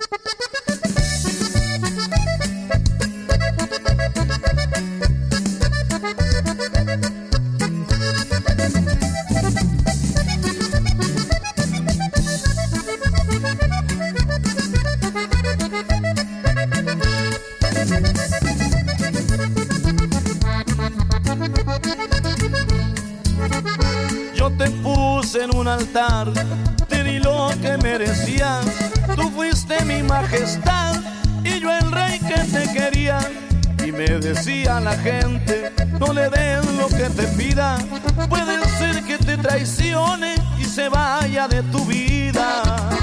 Yo te puse en un altar, te di lo que merecías. Tú fuiste mi majestad y yo el rey que te quería. Y me decía la gente, no le des lo que te pida. Puede ser que te traicione y se vaya de tu vida.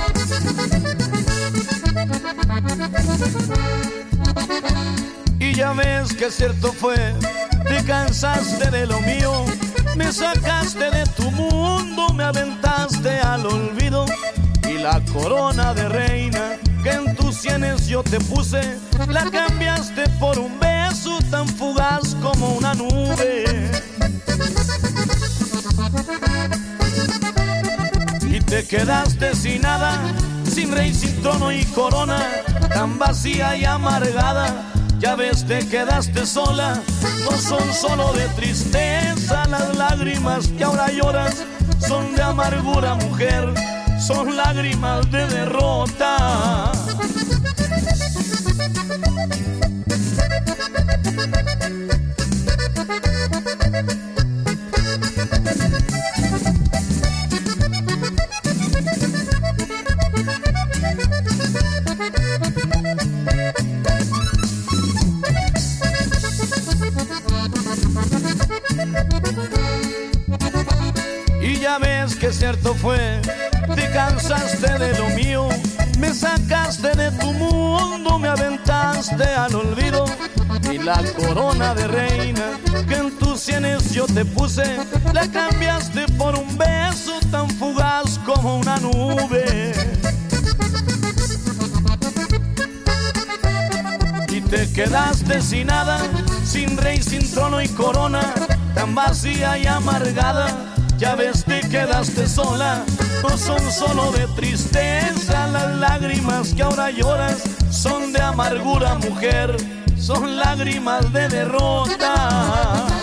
Y ya ves que cierto fue, te cansaste de lo mío. Me sacaste de tu mundo, me aventaste al olvido. Y la corona de reina que en tus sienes yo te puse, la cambiaste por un beso tan fugaz como una nube. Y te quedaste sin nada, sin rey, sin trono y corona, tan vacía y amargada. Ya ves, te quedaste sola, no son solo de tristeza las lágrimas que ahora lloras, son de amargura, mujer, son lágrimas de derrota. Y ya ves que cierto fue, te cansaste de lo mío, me sacaste de tu mundo, me aventaste al olvido. Y la corona de reina que en tus sienes yo te puse, la cambiaste por un beso tan fugaz como una nube. Y te quedaste sin nada, sin rey, sin trono y corona, tan vacía y amargada. Ya ves, te quedaste sola, no son solo de tristeza las lágrimas que ahora lloras, son de amargura, mujer, son lágrimas de derrota.